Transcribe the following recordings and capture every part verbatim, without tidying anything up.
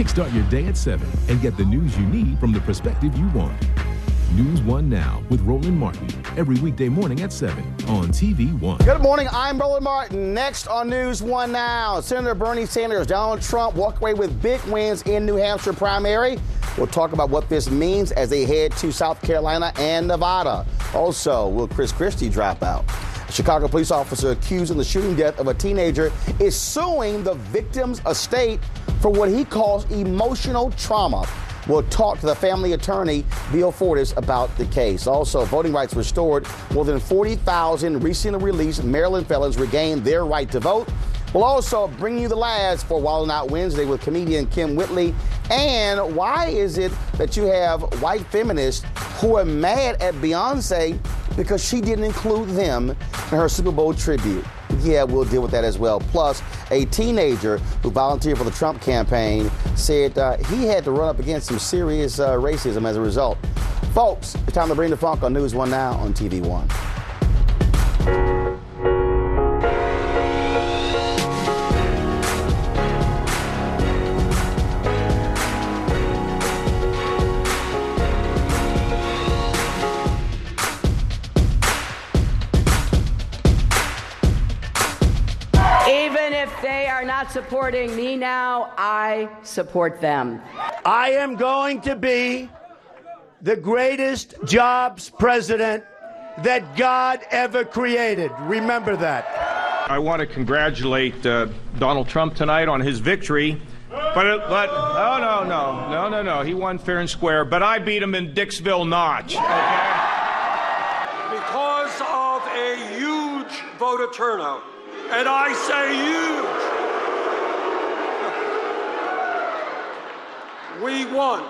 Kickstart your day at seven and get the news you need from the perspective you want. News One Now with Roland Martin, every weekday morning at seven on T V One. Good morning, I'm Roland Martin. Next on News One Now, Senator Bernie Sanders, Donald Trump walk away with big wins in New Hampshire primary. We'll talk about what this means as they head to South Carolina and Nevada. Also, will Chris Christie drop out? A Chicago police officer accused in the shooting death of a teenager is suing the victim's estate for what he calls emotional trauma. We'll talk to the family attorney, Bill Fortis, about the case. Also, voting rights restored. More than forty thousand recently released Maryland felons regained their right to vote. We'll also bring you the last for Wild 'N Out Wednesday with comedian Kim Whitley. And why is it that you have white feminists who are mad at Beyonce because she didn't include them in her Super Bowl tribute? Yeah, we'll deal with that as well. Plus, a teenager who volunteered for the Trump campaign said uh, he had to run up against some serious uh, racism as a result. Folks, it's time to bring the funk on News One Now on T V One. They are not supporting me now. I support them. I am going to be the greatest jobs president that God ever created. Remember that. I want to congratulate uh, Donald Trump tonight on his victory. But, it, but, oh, no, no, no, no, no. He won fair and square. But I beat him in Dixville Notch. Okay? Because of a huge voter turnout. And I say huge. We won.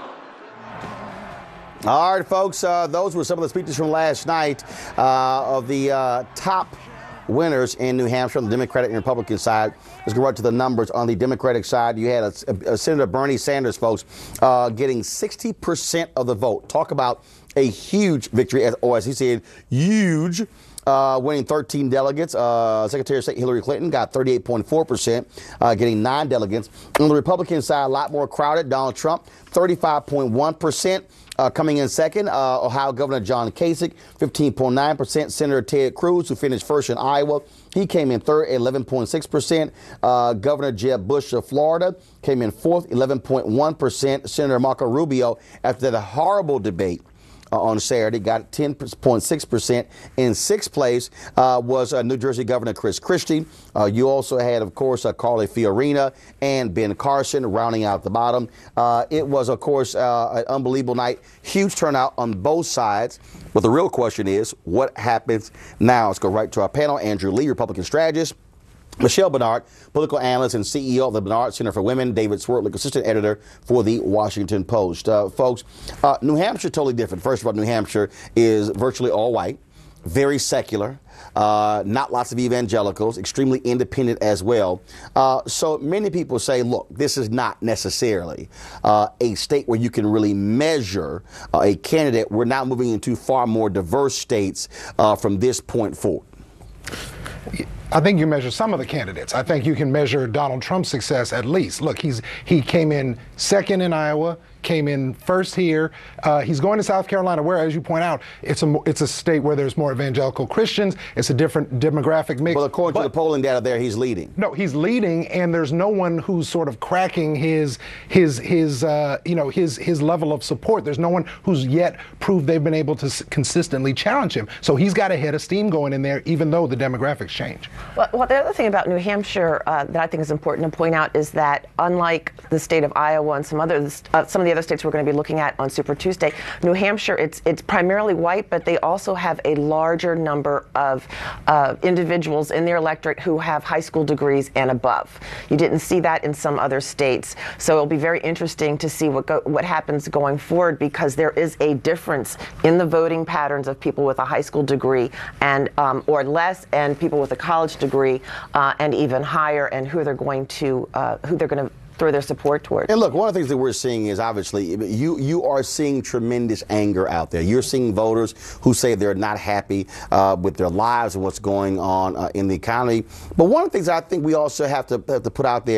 All right, folks, uh, those were some of the speeches from last night uh, of the uh, top winners in New Hampshire on the Democratic and Republican side. Let's go right to the numbers. On the Democratic side, you had a, a Senator Bernie Sanders, folks, uh, getting sixty percent of the vote. Talk about a huge victory, as, or as he said, huge. Uh, winning thirteen delegates. Uh, Secretary of State Hillary Clinton got thirty-eight point four percent, uh, getting nine delegates. On the Republican side, a lot more crowded. Donald Trump, thirty-five point one percent. Uh, coming in second, uh, Ohio Governor John Kasich, fifteen point nine percent. Senator Ted Cruz, who finished first in Iowa, he came in third at eleven point six percent. Uh, Governor Jeb Bush of Florida came in fourth, eleven point one percent. Senator Marco Rubio, after that horrible debate Uh, on Saturday, got ten point six percent. In sixth place uh, was uh, New Jersey Governor Chris Christie. Uh, you also had, of course, uh, Carly Fiorina and Ben Carson rounding out the bottom. Uh, it was, of course, uh, an unbelievable night. Huge turnout on both sides. But the real question is, what happens now? Let's go right to our panel. Andrew Lee, Republican strategist. Michelle Bernard, political analyst and C E O of the Bernard Center for Women. David Swartlick, assistant editor for the Washington Post. Uh, folks, uh, New Hampshire, totally different. First of all, New Hampshire is virtually all white, very secular, uh, not lots of evangelicals, extremely independent as well. Uh, so many people say, look, this is not necessarily uh, a state where you can really measure uh, a candidate. We're now moving into far more diverse states uh, from this point forward. I think you measure some of the candidates. I think you can measure Donald Trump's success at least. Look, he's he came in second in Iowa, came in first here. Uh, he's going to South Carolina, where, as you point out, it's a it's a state where there's more evangelical Christians. It's a different demographic mix. Well, according but, to the polling data there, he's leading. No, he's leading, and there's no one who's sort of cracking his his his uh, you know his his level of support. There's no one who's yet proved they've been able to s- consistently challenge him. So he's got a head of steam going in there, even though the demographics change. Well, well the other thing about New Hampshire uh, that I think is important to point out is that, unlike the state of Iowa and some other uh, some of the other states we're going to be looking at on Super Tuesday, New Hampshire, it's it's primarily white, but they also have a larger number of uh, individuals in their electorate who have high school degrees and above. You didn't see that in some other states, so it'll be very interesting to see what go, what happens going forward, because there is a difference in the voting patterns of people with a high school degree and um, or less, and people with a college degree, uh, and even higher, and who they're going to uh, who they're going to throw their support towards. And look, one of the things that we're seeing is, obviously, you you are seeing tremendous anger out there. You're seeing voters who say they're not happy uh, with their lives and what's going on uh, in the economy. But one of the things I think we also have to have to put out there,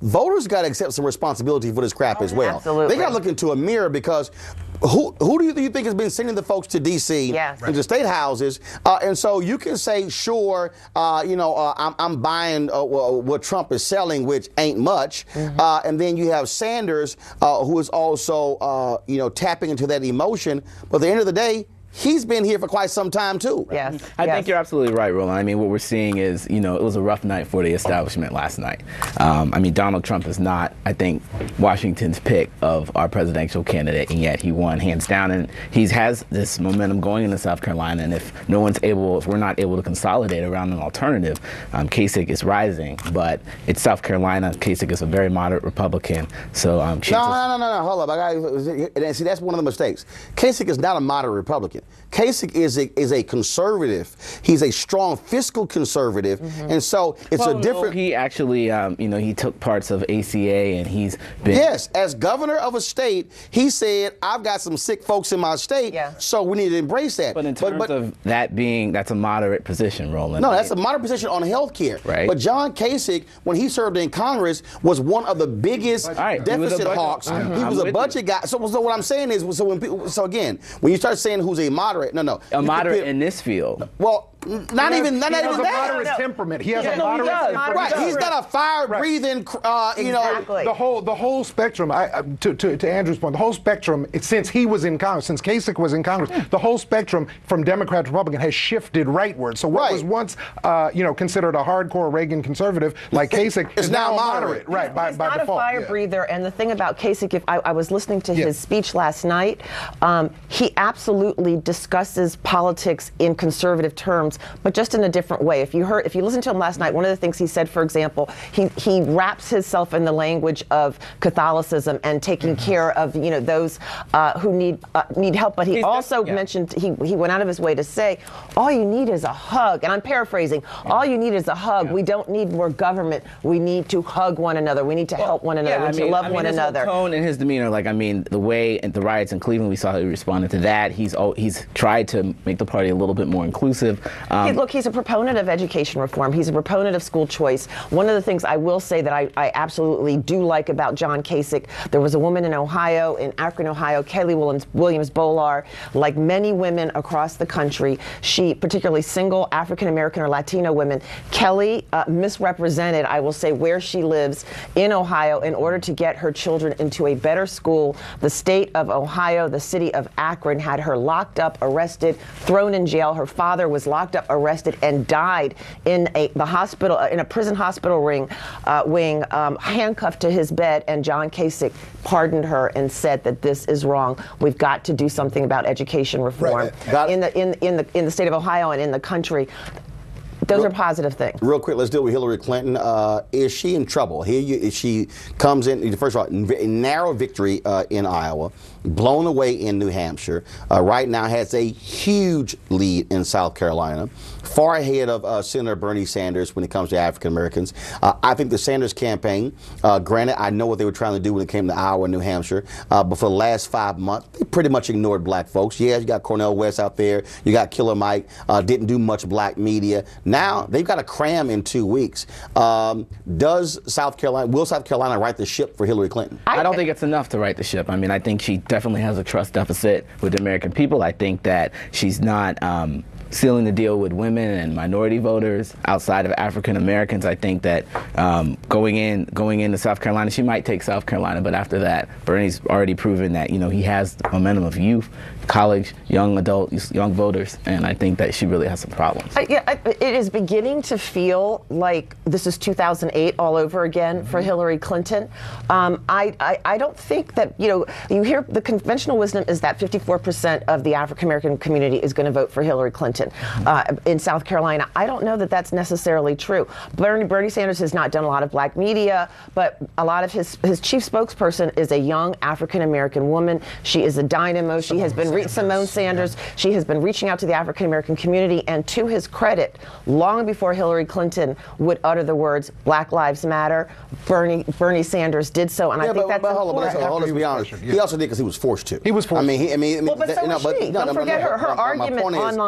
voters got to accept some responsibility for this crap as well. Absolutely. They got to look into a mirror because who who do you, do you think has been sending the folks to D C Yes. and to state houses? Uh, and so you can say, sure, uh, you know, uh, I'm, I'm buying uh, what Trump is selling, which ain't much. Mm-hmm. uh, and then you have Sanders, uh, who is also, uh, you know, tapping into that emotion. But at the end of the day, he's been here for quite some time, too. Yes. I yes. think you're absolutely right, Roland. I mean, what we're seeing is, you know, it was a rough night for the establishment last night. Um, I mean, Donald Trump is not, I think, Washington's pick of our presidential candidate, and yet he won hands down. And he has this momentum going into South Carolina. And if no one's able, if we're not able to consolidate around an alternative, um, Kasich is rising. But it's South Carolina. Kasich is a very moderate Republican. So, um, no, no, no, no, no, hold up. I gotta, see, that's one of the mistakes. Kasich is not a moderate Republican. Kasich is a, is a conservative. He's a strong fiscal conservative, mm-hmm. and so it's well, a different. No, he actually, um, you know, he took parts of A C A, and he's been. Yes, as governor of a state, he said, "I've got some sick folks in my state, yeah. so we need to embrace that." But in terms but, but, of that being, that's a moderate position, Roland. No, that's a moderate position on health care. Right. But John Kasich, when he served in Congress, was one of the biggest right. deficit hawks. I'm, he was I'm a budget guy. So, so what I'm saying is, so when people, so again, when you start saying who's a moderate, no, no, a moderate in this field. Well, not has, even, not he even has a that. moderate temperament. He has yeah, a no, moderate he temperament. Right, he's got a fire-breathing, uh, you exactly. know. The whole the whole spectrum. I, uh, to, to to Andrew's point, the whole spectrum. It, since he was in Congress, since Kasich was in Congress, yeah. the whole spectrum from Democrat to Republican has shifted rightward. So what right. was once, uh, you know, considered a hardcore Reagan conservative like Kasich is now moderate. Right, by, he's by not default. a fire yeah. breather. And the thing about Kasich, if I, I was listening to yeah. his speech last night, um, he absolutely discusses politics in conservative terms, but just in a different way. If you heard, if you listened to him last night, one of the things he said, for example, he he wraps himself in the language of Catholicism and taking mm-hmm. care of, you know, those uh, who need uh, need help. But he He's also just, yeah. mentioned he he went out of his way to say, all you need is a hug. And I'm paraphrasing. Yeah. All you need is a hug. Yeah. We don't need more government. We need to hug one another. We need to well, help one another. Yeah, we I need mean, to love I mean, one his another. Whole tone and his demeanor, like I mean, the way at the riots in Cleveland, we saw how he responded to that. He's oh, he's tried to make the party a little bit more inclusive. Um, hey, look, he's a proponent of education reform. He's a proponent of school choice. One of the things I will say that I, I absolutely do like about John Kasich, there was a woman in Ohio, in Akron, Ohio, Kelly Williams, Williams Bolar, like many women across the country, she, particularly single African American or Latino women, Kelly uh, misrepresented, I will say, where she lives in Ohio in order to get her children into a better school. The state of Ohio, the city of Akron, had her locked up, arrested, thrown in jail. Her father was locked up, arrested, and died in a the hospital, in a prison hospital ring, uh, wing, um, handcuffed to his bed. And John Kasich pardoned her and said that this is wrong. We've got to do something about education reform right. in the in in the in the state of Ohio and in the country. Those real, are positive things. Real quick, let's deal with Hillary Clinton. Uh, is she in trouble? Here, you, she comes in, first of all, narrow victory uh, in Iowa, blown away in New Hampshire. Uh, right now has a huge lead in South Carolina, far ahead of uh, Senator Bernie Sanders when it comes to African Americans. Uh, I think the Sanders campaign, uh, granted, I know what they were trying to do when it came to Iowa and New Hampshire, uh, but for the last five months, they pretty much ignored black folks. Yeah, you got Cornel West out there, you got Killer Mike, uh, didn't do much black media. Now they've got to cram in two weeks. Um, does South Carolina, will South Carolina right the ship for Hillary Clinton? I don't think it's enough to right the ship. I mean, I think she definitely has a trust deficit with the American people. I think that she's not um, sealing the deal with women and minority voters outside of African Americans. I think that um, going in, going into South Carolina, she might take South Carolina, but after that, Bernie's already proven that, you know, he has the momentum of youth, college, young adult, young voters, and I think that she really has some problems. Uh, yeah, I, it is beginning to feel like this is two thousand eight all over again mm-hmm. for Hillary Clinton. Um, I, I I don't think that, you know, you hear the conventional wisdom is that fifty-four percent of the African American community is going to vote for Hillary Clinton uh, in South Carolina. I don't know that that's necessarily true. Bernie, Bernie Sanders has not done a lot of black media, but a lot of his his chief spokesperson is a young African American woman. She is a dynamo. She has been Re- Simone Sanders. Yeah. She has been reaching out to the African American community, and to his credit, long before Hillary Clinton would utter the words "Black Lives Matter," Bernie Bernie Sanders did so, and yeah, I think but, that's but hold on, important. but hold on, let's be honest. Yeah. He also did because he was forced to. He was forced. I mean, he, I mean, well, but that, so you know, was but she. no, Don't no, forget no, her, her my, argument my point online. Is, my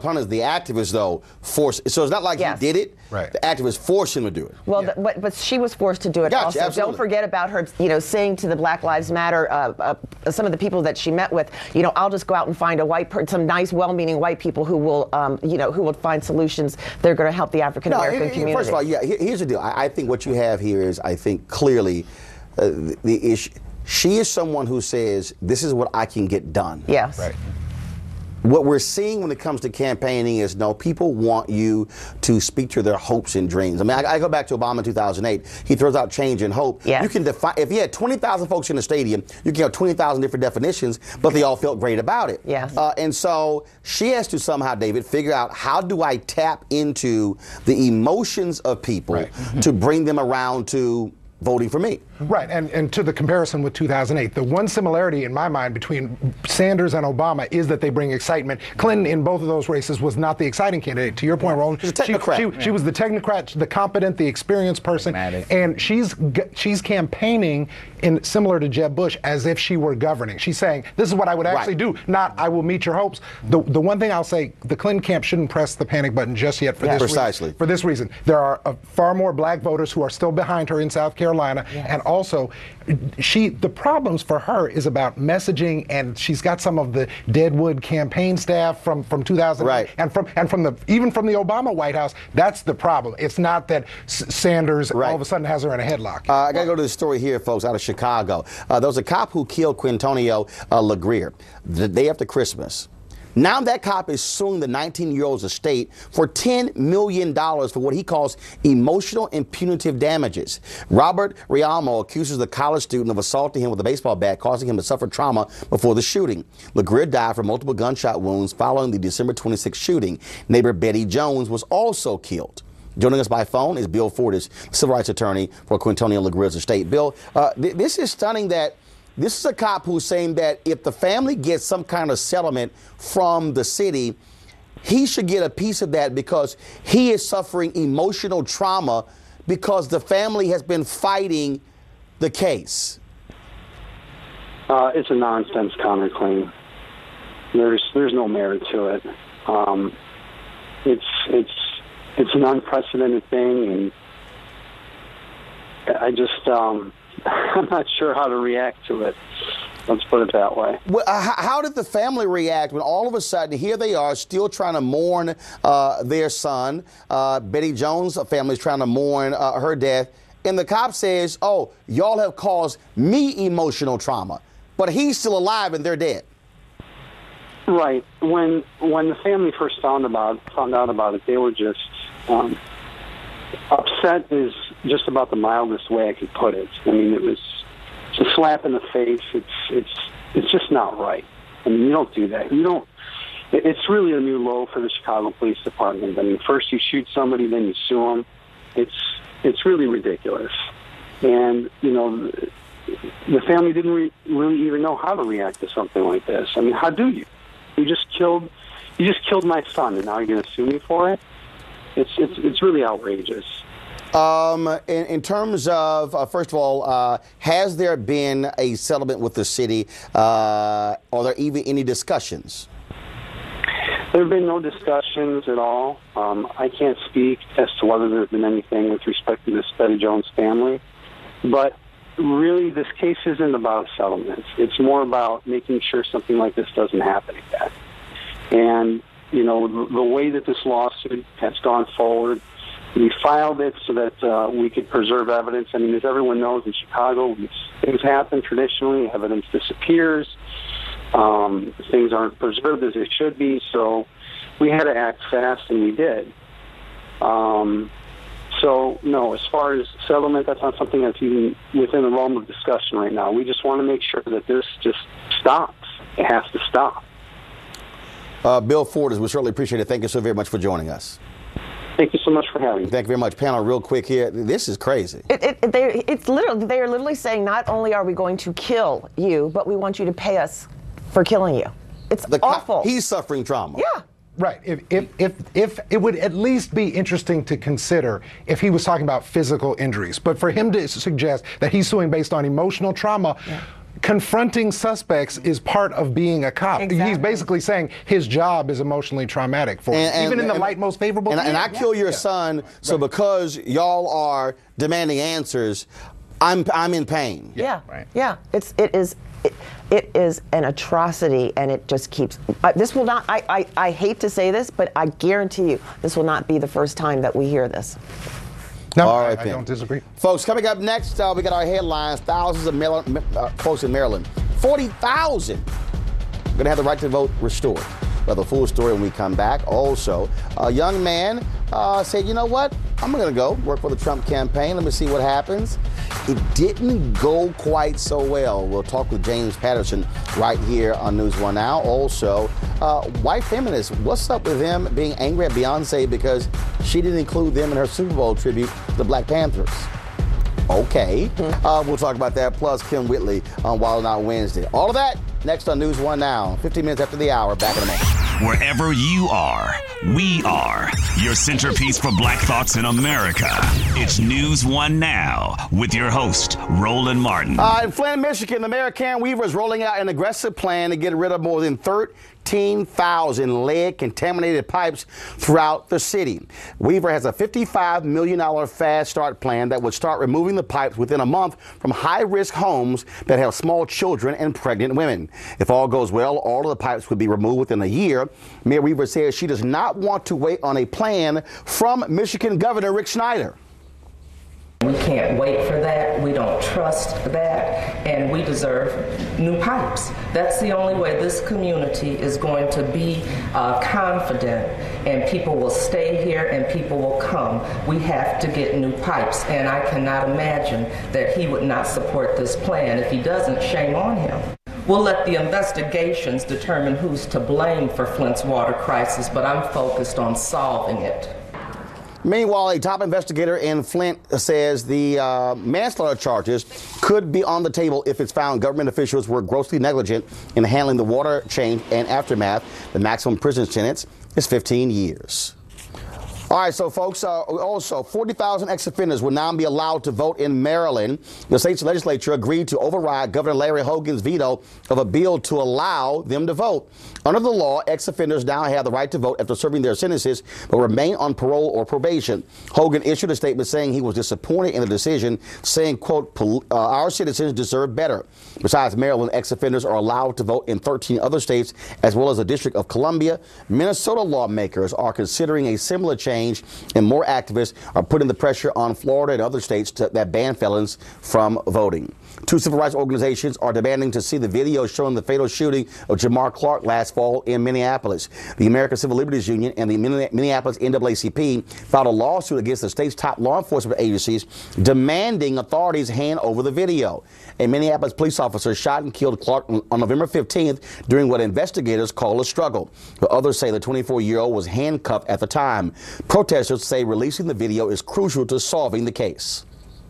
Hunters, the activist, though, forced. So it's not like Yes. he did it. Right. The activist forced him to do it. Well, the, but, but she was forced to do it Gotcha, also. absolutely. Don't forget about her, you know, saying to the Black Lives Matter, uh, uh, some of the people that she met with, you know, I'll just go out and find a white, per- some nice, well-meaning white people who will, um, you know, who will find solutions that are going to help the African American No, here- community. First of all, yeah. here- Here's the deal. I, I think what you have here is, I think clearly, uh, the, the issue. She is someone who says, "This is what I can get done." Yes. Right. What we're seeing when it comes to campaigning is, no, people want you to speak to their hopes and dreams. I mean, I, I go back to Obama in two thousand eight. He throws out change and hope. Yes. You can define, if you had twenty thousand folks in the stadium, you can have twenty thousand different definitions, but they all felt great about it. Yes. Uh, and so she has to somehow, David, figure out, how do I tap into the emotions of people Right. to bring them around to voting for me? Right, and, and to the comparison with two thousand eight, the one similarity in my mind between Sanders and Obama is that they bring excitement. Clinton, in both of those races, was not the exciting candidate. To your point, Roland, She's a technocrat. She, she, she was the technocrat, the competent, the experienced person, Pragmatic. and she's g- she's campaigning in similar to Jeb Bush as if she were governing. She's saying, "This is what I would actually Right. do, not I will meet your hopes." The the one thing I'll say, the Clinton camp shouldn't press the panic button just yet for Yeah. this reason. Precisely. For this reason, there are uh, far more black voters who are still behind her in South Carolina, and also, she the problems for her is about messaging, and she's got some of the Deadwood campaign staff from from two thousand eight, Right. and from and from the even from the Obama White House. That's the problem. It's not that S- Sanders Right. all of a sudden has her in a headlock. Uh, I got to go to the story here, folks, out of Chicago. Uh, there was a cop who killed Quintonio uh, LeGrier the day after Christmas. Now that cop is suing the nineteen-year-old's estate for ten million dollars for what he calls emotional and punitive damages. Robert Rialmo accuses the college student of assaulting him with a baseball bat, causing him to suffer trauma before the shooting. LeGrier died from multiple gunshot wounds following the December twenty-sixth shooting. Neighbor Betty Jones was also killed. Joining us by phone is Bill Fortis, civil rights attorney for Quintonio LeGrier's estate. Bill, uh, th- this is stunning that this is a cop who's saying that if the family gets some kind of settlement from the city, he should get a piece of that because he is suffering emotional trauma because the family has been fighting the case. Uh, it's a nonsense counterclaim. There's there's no merit to it. Um, it's it's it's an unprecedented thing, and I just um, I'm not sure how to react to it. Let's put it that way. Well, uh, how, how did the family react when all of a sudden here they are still trying to mourn uh, their son? Uh, Betty Jones' family is trying to mourn uh, her death. And the cop says, oh, y'all have caused me emotional trauma. But he's still alive and they're dead. Right. When when the family first found about found out about it, they were just um, upset. Is just about the mildest way I could put it. I mean, it was it's a slap in the face. It's it's it's just not right. I mean, you don't do that. You don't. it- It's really a new low for the Chicago Police Department. I mean, first you shoot somebody, then you sue them. It's it's really ridiculous. And you know, the family didn't re- really even know how to react to something like this. I mean, how do you? You just killed, you just killed my son, and now you're going to sue me for it? It's it's it's really outrageous. Um, in, in terms of, uh, first of all, uh, has there been a settlement with the city? Uh, are there even any discussions? There have been no discussions at all. Um, I can't speak as to whether there's been anything with respect to this Betty Jones family, but really this case isn't about settlements. It's more about making sure something like this doesn't happen again. And, you know, the, the way that this lawsuit has gone forward, we filed it so that uh, we could preserve evidence. I mean, as everyone knows, in Chicago, things happen traditionally. Evidence disappears. Um, things aren't preserved as they should be. So we had to act fast, and we did. Um, so, no, as far as settlement, that's not something that's even within the realm of discussion right now. We just want to make sure that this just stops. It has to stop. Uh, Bill Fortis, we certainly appreciate it. Thank you so very much for joining us. Thank you so much for having me. Thank you very much. Panel, real quick here. This is crazy. It, it, they, it's literally, they are literally saying not only are we going to kill you, but we want you to pay us for killing you. It's The co- awful. He's suffering trauma. Yeah. Right. If, if if if it would at least be interesting to consider if he was talking about physical injuries, but for him to suggest that he's suing based on emotional trauma. Yeah. confronting suspects is part of being a cop. Exactly. He's basically saying his job is emotionally traumatic for And- him, and- even in the and- light most favorable. And, and I kill your Yeah. son, so because y'all are demanding answers, I'm I'm in pain. Yeah, right. yeah. It's it is it, it is an atrocity, and it just keeps. Uh, this will not. I, I I hate to say this, but I guarantee you, this will not be the first time that we hear this. No, All I, right, I then. don't disagree. Folks, coming up next, uh, we got our headlines. Thousands of Maryland, uh, folks in Maryland, forty thousand, going to have the right to vote restored. Well, the full story when we come back. Also, a young man uh, said, you know what? I'm going to go work for the Trump campaign. Let me see what happens. It didn't go quite so well. We'll talk with James Patterson right here on News One Now. Also, uh, white feminists, what's up with them being angry at Beyonce because she didn't include them in her Super Bowl tribute to the Black Panthers? Okay. Uh, we'll talk about that, plus Kim Whitley on Wild 'N Out Wednesday. All of that next on News One Now. fifteen minutes after the hour. Back in a moment. Wherever you are, we are your centerpiece for Black thoughts in America. It's News One Now with your host, Roland Martin. Uh, in Flint, Michigan, the mayor, Karen Weaver, is rolling out an aggressive plan to get rid of more than thirteen thousand lead-contaminated pipes throughout the city. Weaver has a fifty-five million dollars fast start plan that would start removing the pipes within a month from high-risk homes that have small children and pregnant women. If all goes well, all of the pipes would be removed within a year. Mayor Weaver says she does not want to wait on a plan from Michigan Governor Rick Snyder. We can't wait for that. We don't trust that. And we deserve new pipes. That's the only way this community is going to be uh, confident, and people will stay here and people will come. We have to get new pipes. And I cannot imagine that he would not support this plan. If he doesn't, shame on him. We'll let the investigations determine who's to blame for Flint's water crisis, but I'm focused on solving it. Meanwhile, a top investigator in Flint says the uh, manslaughter charges could be on the table if it's found government officials were grossly negligent in handling the water change and aftermath. The maximum prison sentence is fifteen years. All right, so folks, uh, also forty thousand ex-offenders will now be allowed to vote in Maryland. The state's legislature agreed to override Governor Larry Hogan's veto of a bill to allow them to vote. Under the law, ex-offenders now have the right to vote after serving their sentences, but remain on parole or probation. Hogan issued a statement saying he was disappointed in the decision, saying, quote, uh, our citizens deserve better. Besides Maryland, ex-offenders are allowed to vote in thirteen other states, as well as the District of Columbia. Minnesota lawmakers are considering a similar change, and more activists are putting the pressure on Florida and other states to, that ban felons from voting. Two civil rights organizations are demanding to see the video showing the fatal shooting of Jamar Clark last fall in Minneapolis. The American Civil Liberties Union and the Minneapolis N double A C P filed a lawsuit against the state's top law enforcement agencies, demanding authorities hand over the video. A Minneapolis police officer shot and killed Clark on November fifteenth during what investigators call a struggle. But others say the twenty-four-year-old was handcuffed at the time. Protesters say releasing the video is crucial to solving the case.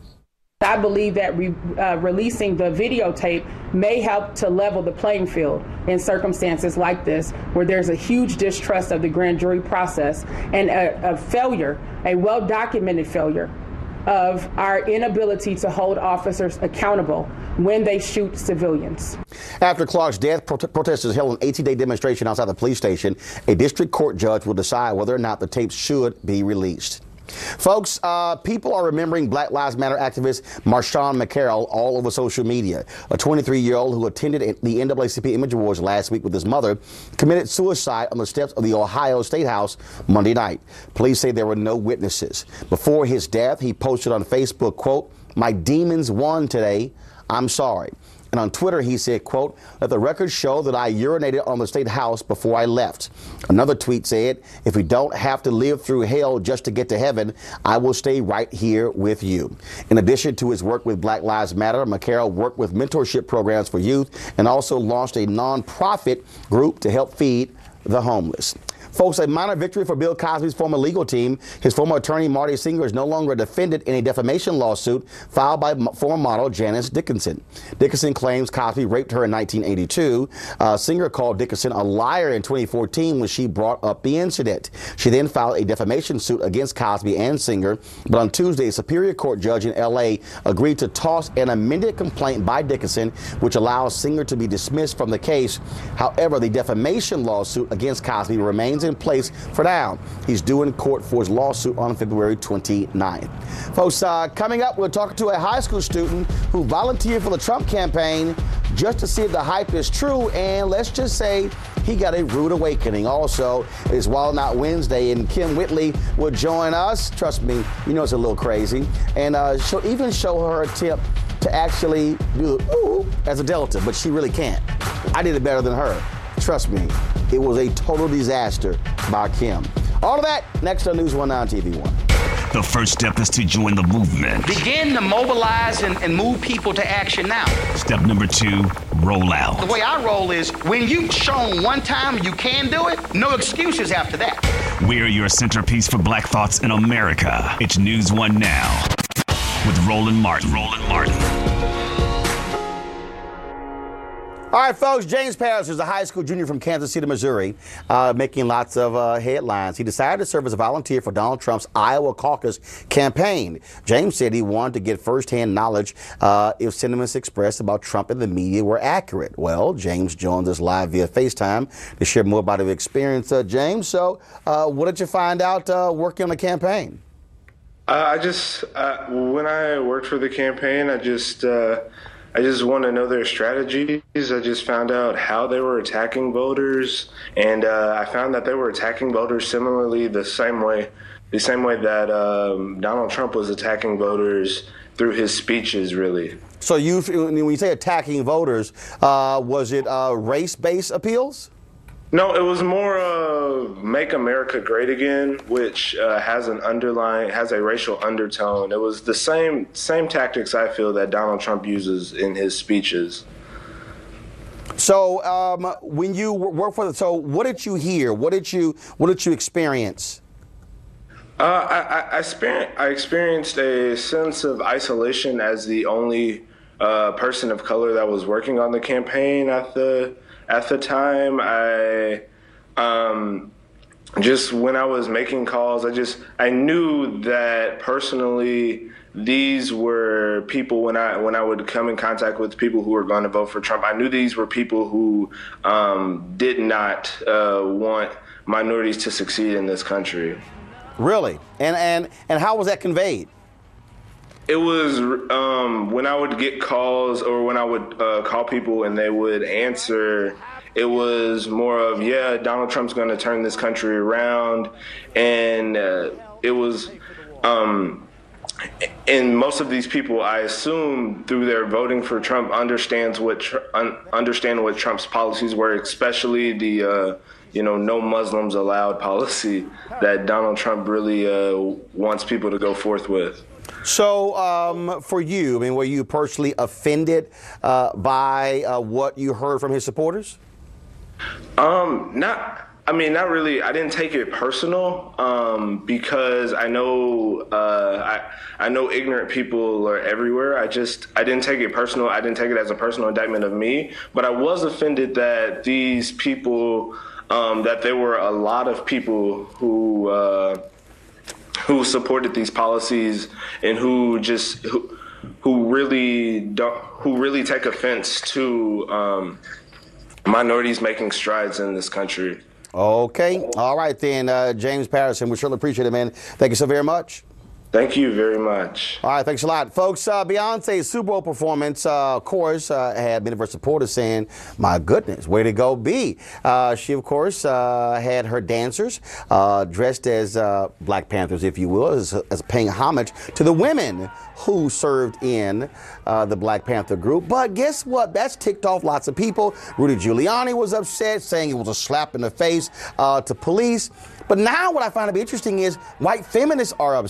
I believe that re, uh, releasing the videotape may help to level the playing field in circumstances like this, where there's a huge distrust of the grand jury process and a, a failure, a well-documented failure of our inability to hold officers accountable when they shoot civilians. After Clark's death, prot- protesters held an eighteen-day demonstration outside the police station. A district court judge will decide whether or not the tapes should be released. Folks, uh, people are remembering Black Lives Matter activist Marshawn McCarroll all over social media. A twenty-three-year-old who attended the N double A C P Image Awards last week with his mother committed suicide on the steps of the Ohio State House Monday night. Police say there were no witnesses. Before his death, he posted on Facebook, quote, my demons won today. I'm sorry. And on Twitter, he said, quote, let the record show that I urinated on the State House before I left. Another tweet said, if we don't have to live through hell just to get to heaven, I will stay right here with you. In addition to his work with Black Lives Matter, McCarroll worked with mentorship programs for youth and also launched a nonprofit group to help feed the homeless. Folks, a minor victory for Bill Cosby's former legal team. His former attorney, Marty Singer, is no longer a defendant in a defamation lawsuit filed by former model Janice Dickinson. Dickinson claims Cosby raped her in nineteen eighty-two. Uh, Singer called Dickinson a liar in twenty fourteen when she brought up the incident. She then filed a defamation suit against Cosby and Singer, but on Tuesday, a Superior Court judge in L A agreed to toss an amended complaint by Dickinson, which allows Singer to be dismissed from the case. However, the defamation lawsuit against Cosby remains in place for now. He's due in court for his lawsuit on February twenty-ninth. Folks, uh, coming up, we're talking to a high school student who volunteered for the Trump campaign just to see if the hype is true, and let's just say he got a rude awakening. Also, it's Wild Not Wednesday, and Kim Whitley will join us. Trust me, you know it's a little crazy. And uh, she'll even show her a tip to actually do the ooh as a Delta, but she really can't. I did it better than her. Trust me, it was a total disaster by Kim. All of that next on News one nine T V one. The first step is to join the movement. Begin to mobilize and, and move people to action now. Step number two, roll out. The way I roll is when you've shown one time you can do it, no excuses after that. We're your centerpiece for Black Thoughts in America. It's News One Now with Roland Martin. Roland Martin. All right, folks, James Paris is a high school junior from Kansas City, Missouri, uh, making lots of uh, headlines. He decided to serve as a volunteer for Donald Trump's Iowa caucus campaign. James said he wanted to get firsthand knowledge uh, if sentiments expressed about Trump and the media were accurate. Well, James joins us live via FaceTime to share more about his experience. Uh, James, so uh, what did you find out uh, working on the campaign? Uh, I just, uh, when I worked for the campaign, I just... Uh, I just want to know their strategies. I just found out how they were attacking voters, and uh, I found that they were attacking voters similarly the same way, the same way that um, Donald Trump was attacking voters through his speeches, really. So you, when you say attacking voters, uh, was it uh, race-based appeals? No, it was more of "Make America Great Again," which uh, has an underlying, has a racial undertone. It was the same same tactics I feel that Donald Trump uses in his speeches. So, um, when you work for the, so what did you hear? What did you what did you experience? Uh, I, I, I, experienced, I experienced a sense of isolation as the only uh, person of color that was working on the campaign at the. At the time, I um, just when I was making calls, I just I knew that personally these were people when I when I would come in contact with people who were going to vote for Trump. I knew these were people who um, did not uh, want minorities to succeed in this country. Really? And and and how was that conveyed? It was um, when I would get calls or when I would uh, call people and they would answer, it was more of, yeah, Donald Trump's going to turn this country around. And uh, it was, um, and most of these people, I assume through their voting for Trump, understands what tr- un- understand what Trump's policies were, especially the, uh, you know, no Muslims allowed policy that Donald Trump really uh, wants people to go forth with. So um, for you, I mean, were you personally offended uh, by uh, what you heard from his supporters? Um, not, I mean, not really. I didn't take it personal um, because I know uh, I, I know ignorant people are everywhere. I just I didn't take it personal. I didn't take it as a personal indictment of me. But I was offended that these people, um, that there were a lot of people who. Uh, who supported these policies and who just who, who really don't who really take offense to um, minorities making strides in this country. Okay, all right then, uh, James Patterson, we surely appreciate it, man. Thank you so very much. Thank you very much. All right, thanks a lot. Folks, uh, Beyonce's Super Bowl performance, uh, of course, uh, had many of her supporters saying, my goodness, way to go, B. Uh, she, of course, uh, had her dancers uh, dressed as uh, Black Panthers, if you will, as, as paying homage to the women who served in uh, the Black Panther group. But guess what? That's ticked off lots of people. Rudy Giuliani was upset, saying it was a slap in the face uh, to police. But now what I find to be interesting is white feminists are upset. So I was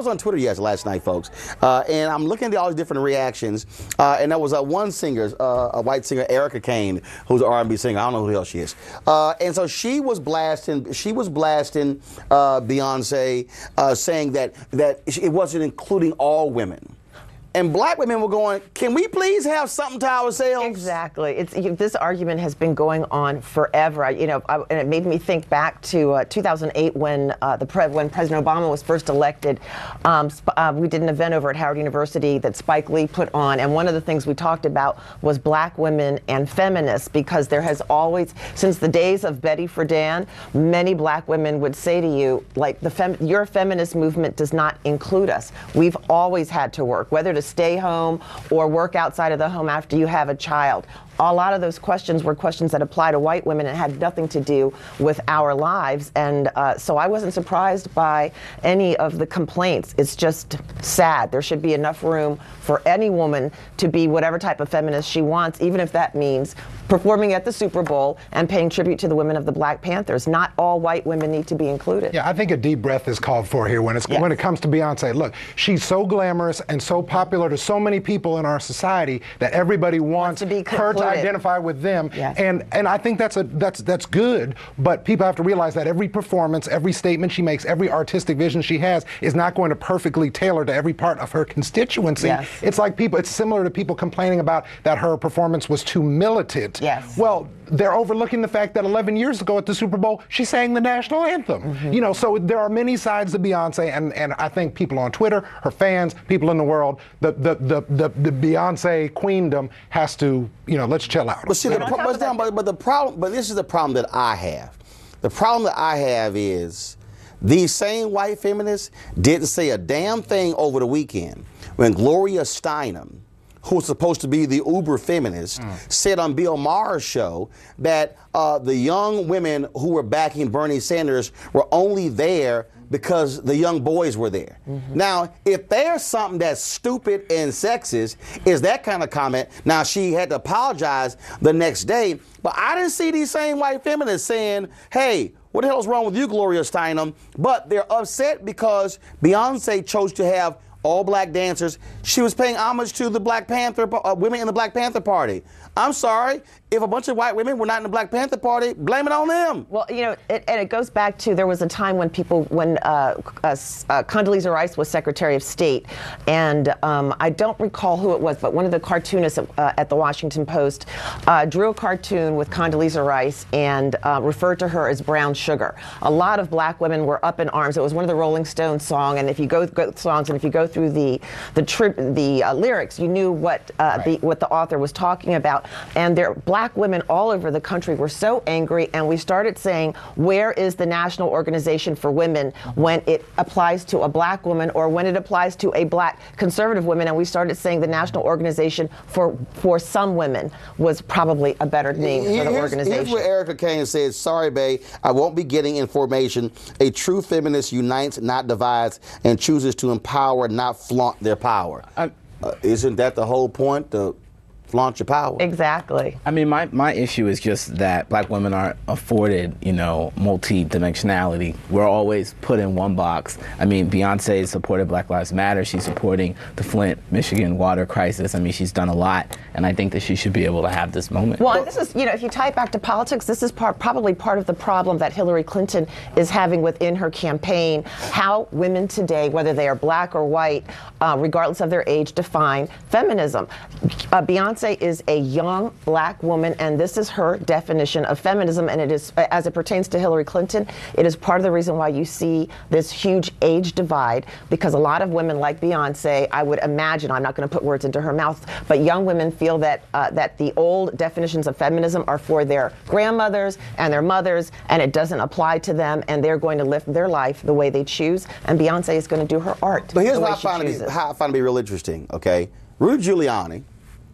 was on Twitter yesterday, last night, folks, uh, and I'm looking at all these different reactions. Uh, and there was uh, one singer, uh, a white singer, Erica Kane, who's an R and B singer. I don't know who the hell she is. Uh, and so she was blasting. She was blasting uh, Beyonce, uh, saying that that it wasn't including all women. And black women were going, can we please have something to ourselves? Exactly. It's you, this argument has been going on forever. I, you know, I, and it made me think back to uh, two thousand eight when uh, the pre- when President Obama was first elected. Um, sp- uh, we did an event over at Howard University that Spike Lee put on, and one of the things we talked about was black women and feminists, because there has always, since the days of Betty Friedan, many black women would say to you, like, the fem- your feminist movement does not include us. We've always had to work, whether to stay home or work outside of the home after you have a child. A lot of those questions were questions that apply to white women and had nothing to do with our lives. And uh, so I wasn't surprised by any of the complaints. It's just sad. There should be enough room for any woman to be whatever type of feminist she wants, even if that means performing at the Super Bowl and paying tribute to the women of the Black Panthers. Not all white women need to be included. Yeah, I think a deep breath is called for here when it's Yes. when it comes to Beyonce. Look, she's so glamorous and so popular to so many people in our society that everybody wants, to be her to included. identify with them. Yes. And and I think that's a that's that's good, but people have to realize that every performance, every statement she makes, every artistic vision she has is not going to perfectly tailor to every part of her constituency. Yes. It's like people it's similar to people complaining about that her performance was too militant. Yes. Well, they're overlooking the fact that eleven years ago at the Super Bowl, she sang the national anthem. Mm-hmm. You know, so there are many sides to Beyonce, and, and I think people on Twitter, her fans, people in the world, the the the the, the Beyonce queendom has to, you know, let's chill out. But see, the, pro- but, down, but, but the problem, but this is the problem that I have. The problem that I have is these same white feminists didn't say a damn thing over the weekend when Gloria Steinem, who's supposed to be the uber feminist, mm. said on Bill Maher's show that uh, the young women who were backing Bernie Sanders were only there because the young boys were there. Mm-hmm. Now, if there's something that's stupid and sexist, is that kind of comment. Now, she had to apologize the next day, but I didn't see these same white feminists saying, hey, what the hell is wrong with you, Gloria Steinem? But they're upset because Beyonce chose to have all black dancers. She was paying homage to the Black Panther, uh, women in the Black Panther Party. I'm sorry, if a bunch of white women were not in the Black Panther Party, blame it on them. Well, you know, it, and it goes back to, there was a time when people, when uh, uh, uh, Condoleezza Rice was Secretary of State, and um, I don't recall who it was, but one of the cartoonists uh, at the Washington Post uh, drew a cartoon with Condoleezza Rice and uh, referred to her as brown sugar. A lot of black women were up in arms. It was one of the Rolling Stones song, and if you go, go songs, and if you go through the the tri- the uh, lyrics, you knew what uh, right. the what the author was talking about. And there, black women all over the country were so angry, and we started saying, where is the National Organization for Women when it applies to a black woman or when it applies to a black conservative woman? And we started saying the National Organization for for some women was probably a better name here's, for the organization. Here's what Erica Kane said, sorry, babe, I won't be getting information. A true feminist unites, not divides, and chooses to empower, not flaunt their power. Uh, isn't that the whole point? The flaunt your power. Exactly. I mean, my, my issue is just that black women aren't afforded, you know, multi-dimensionality. We're always put in one box. I mean, Beyonce supported Black Lives Matter. She's supporting the Flint, Michigan water crisis. I mean, she's done a lot, and I think that she should be able to have this moment. Well, and this is, you know, if you tie it back to politics, this is part, probably part of the problem that Hillary Clinton is having within her campaign, how women today, whether they are black or white, uh, regardless of their age, define feminism. Uh, Beyonce is a young black woman, and this is her definition of feminism, and it is, as it pertains to Hillary Clinton, it is part of the reason why you see this huge age divide, because a lot of women like Beyonce, I would imagine, I'm not going to put words into her mouth, but young women feel that uh, that the old definitions of feminism are for their grandmothers and their mothers, and it doesn't apply to them, and they're going to live their life the way they choose, and Beyonce is going to do her art. But here's the what way I find, she to be, how I find to be real interesting, okay? Rudy Giuliani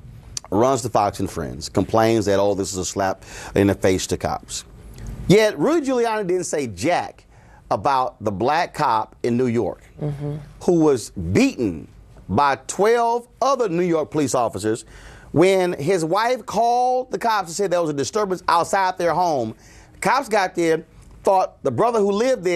runs the Fox and Friends, complains that, oh, this is a slap in the face to cops. Yet Rudy Giuliani didn't say jack about the black cop in New York mm-hmm. who was beaten by twelve other New York police officers when his wife called the cops and said there was a disturbance outside their home. Cops got there, thought the brother who lived there,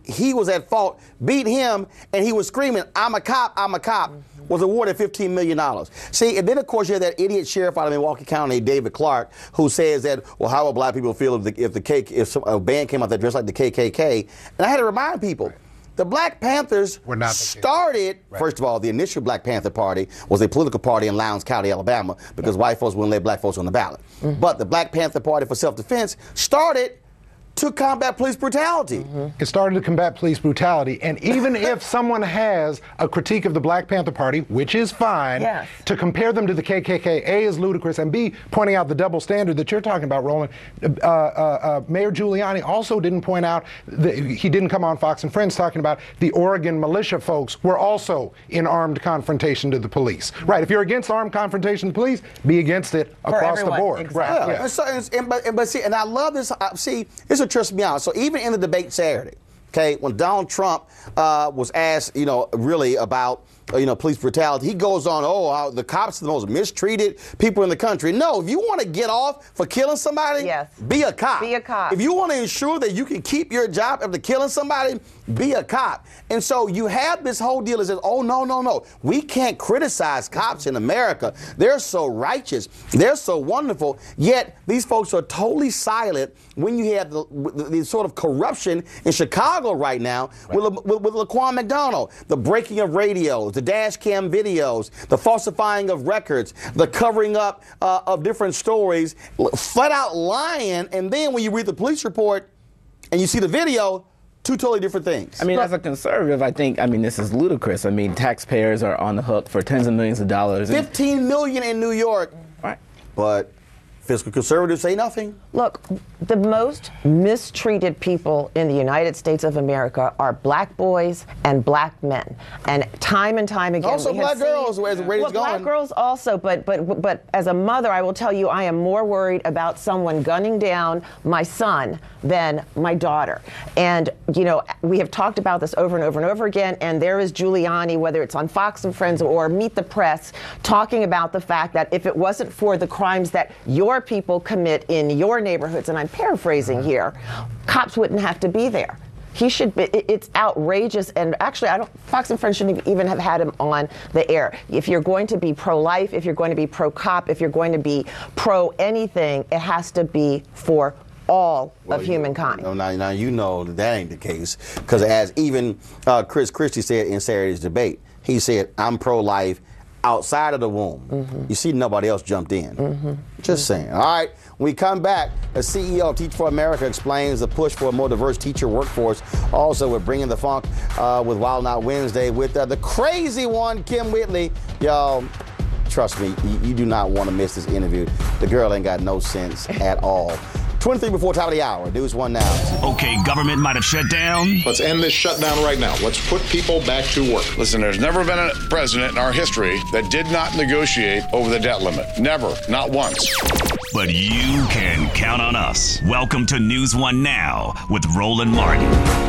he was at fault, beat him, and he was screaming, I'm a cop, I'm a cop, mm-hmm. was awarded fifteen million dollars. See, and then, of course, you have that idiot sheriff out of Milwaukee County, David Clark, who says that, well, how will black people feel if the, if the K, if some, a band came out that dressed like the K K K? And I had to remind people, the Black Panthers We're not started, right. first of all, the initial Black Panther Party was a political party in Lowndes County, Alabama, because yeah. white folks wouldn't let black folks on the ballot. Mm-hmm. But the Black Panther Party for Self-Defense started to combat police brutality. Mm-hmm. It started to combat police brutality, and even if someone has a critique of the Black Panther Party, which is fine, yes. to compare them to the K K K, A, is ludicrous, and B, pointing out the double standard that you're talking about, Roland. Uh, uh, uh, Mayor Giuliani also didn't point out, that he didn't come on Fox and Friends talking about the Oregon militia folks were also in armed confrontation to the police. Right, if you're against armed confrontation to the police, be against it across the board. Exactly. Right. Yeah. Yeah. And, so, and, and, but, and, but see, and I love this, uh, see, it's a trips me out. So even in the debate Saturday, okay, when Donald Trump uh, was asked, you know, really about, uh, you know, police brutality, he goes on, oh, how the cops are the most mistreated people in the country. No, if you want to get off for killing somebody, yes. be a cop. Be a cop. If you want to ensure that you can keep your job after killing somebody, be a cop. And so you have this whole deal that says, oh, no, no, no. We can't criticize cops in America. They're so righteous. They're so wonderful. Yet these folks are totally silent when you have the, the, the sort of corruption in Chicago right now right. with, with, with Laquan McDonald, the breaking of radios, the dash cam videos, the falsifying of records, the covering up uh, of different stories, flat out lying. And then when you read the police report and you see the video, two totally different things. I mean, as a conservative, I think, I mean, this is ludicrous. I mean, taxpayers are on the hook for tens of millions of dollars. fifteen million in New York. Right. But fiscal conservatives say nothing. Look, the most mistreated people in the United States of America are black boys and black men. And time and time again, also we black have girls, seen, where the rate well, is going. Black girls also, but but but as a mother, I will tell you, I am more worried about someone gunning down my son than my daughter. And you know, we have talked about this over and over and over again. And there is Giuliani, whether it's on Fox and Friends or Meet the Press, talking about the fact that if it wasn't for the crimes that your people commit in your neighborhoods, and I'm paraphrasing here, cops wouldn't have to be there. He should be, it's outrageous, and actually, I don't, Fox and Friends shouldn't even have had him on the air. If you're going to be pro-life, if you're going to be pro-cop, if you're going to be pro-anything, it has to be for all well, of humankind. You know, now, now you know that, that ain't the case, because as even uh, Chris Christie said in Saturday's debate, he said, I'm pro-life outside of the womb. Mm-hmm. You see, nobody else jumped in. Mm-hmm. Just mm-hmm. saying. All right, when we come back, the C E O of Teach for America explains the push for a more diverse teacher workforce. Also, we're bringing the funk uh, with Wild Out Wednesday with uh, the crazy one, Kym Whitley. Y'all, trust me, you, you do not want to miss this interview. The girl ain't got no sense at all. twenty-three before top of the hour. News one now. Okay, government might have shut down. Let's end this shutdown right now. Let's put people back to work. Listen, there's never been a president in our history that did not negotiate over the debt limit. Never. Not once. But you can count on us. Welcome to News One Now with Roland Martin.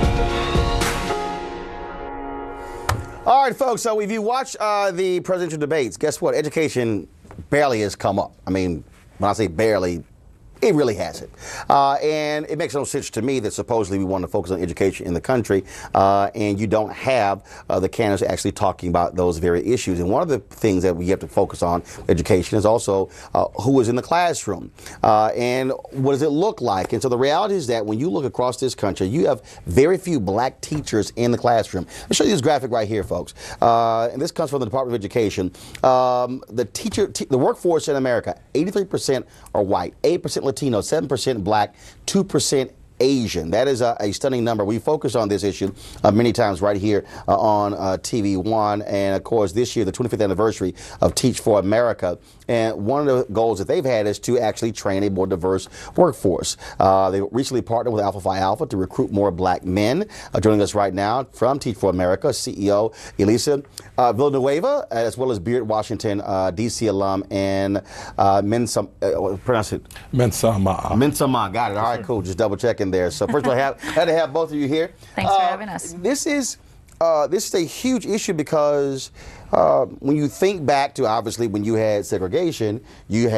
All right, folks, so if you watch uh, the presidential debates, guess what? Education barely has come up. I mean, when I say barely, it really hasn't. Uh, and it makes no sense to me that supposedly we want to focus on education in the country, uh, and you don't have uh, the candidates actually talking about those very issues. And one of the things that we have to focus on education is also uh, who is in the classroom uh, and what does it look like. And so the reality is that when you look across this country, you have very few black teachers in the classroom. I'll show you this graphic right here, folks. Uh, and this comes from the Department of Education. Um, the teacher, t- the workforce in America, eighty-three percent are white, eight percent Latino, seven percent black, two percent Asian. That is a, a stunning number. We focus on this issue uh, many times right here uh, on uh, T V one. And of course, this year, the twenty-fifth anniversary of Teach for America. And one of the goals that they've had is to actually train a more diverse workforce. Uh, they recently partnered with Alpha Phi Alpha to recruit more black men. Uh, joining us right now from Teach for America, C E O Elisa uh, Villanueva, as well as Beard Washington, uh, D C alum, and uh, Mensah, uh, pronounce it? Mensah. Mensah, got it. All right, cool. Just double checking there. So first of all, I have, had to have both of you here. Thanks uh, for having us. This is uh, this is a huge issue because uh, when you think back to obviously when you had segregation, you had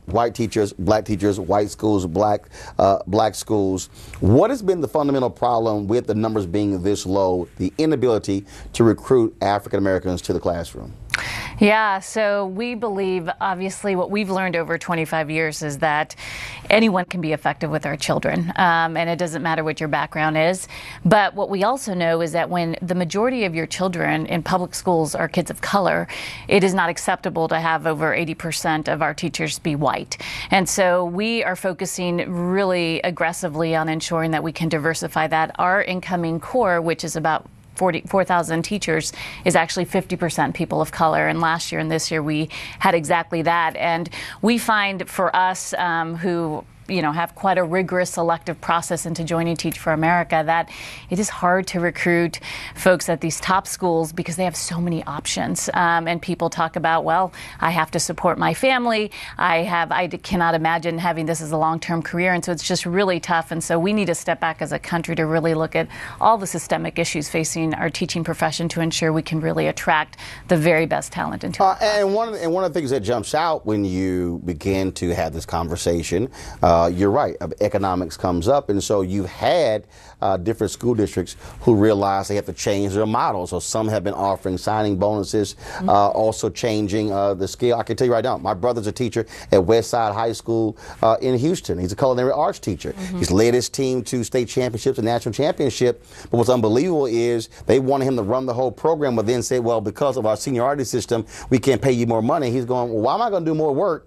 white teachers, black teachers, white schools, black uh, black schools. What has been the fundamental problem with the numbers being this low, the inability to recruit African Americans to the classroom? Yeah, so we believe, obviously, what we've learned over twenty-five years is that anyone can be effective with our children, um, and it doesn't matter what your background is. But what we also know is that when the majority of your children in public schools are kids of color, it is not acceptable to have over eighty percent of our teachers be white. And so we are focusing really aggressively on ensuring that we can diversify that. Our incoming core, which is about forty-four thousand teachers, is actually fifty percent people of color. And last year and this year we had exactly that. And we find for us um, who you know, have quite a rigorous selective process into joining Teach for America, that it is hard to recruit folks at these top schools because they have so many options. Um, and people talk about, well, I have to support my family. I have, I cannot imagine having this as a long-term career. And so it's just really tough. And so we need to step back as a country to really look at all the systemic issues facing our teaching profession to ensure we can really attract the very best talent into uh, and one and one of the things that jumps out when you begin to have this conversation, uh, Uh, you're right. Economics comes up, and so you've had uh, different school districts who realize they have to change their model. So some have been offering signing bonuses, mm-hmm. uh, also changing uh, the scale. I can tell you right now, my brother's a teacher at Westside High School uh, in Houston. He's a culinary arts teacher. Mm-hmm. He's led his team to state championships and national championship. But what's unbelievable is they wanted him to run the whole program, but then say, well, because of our seniority system, we can't pay you more money. He's going, well, why am I going to do more work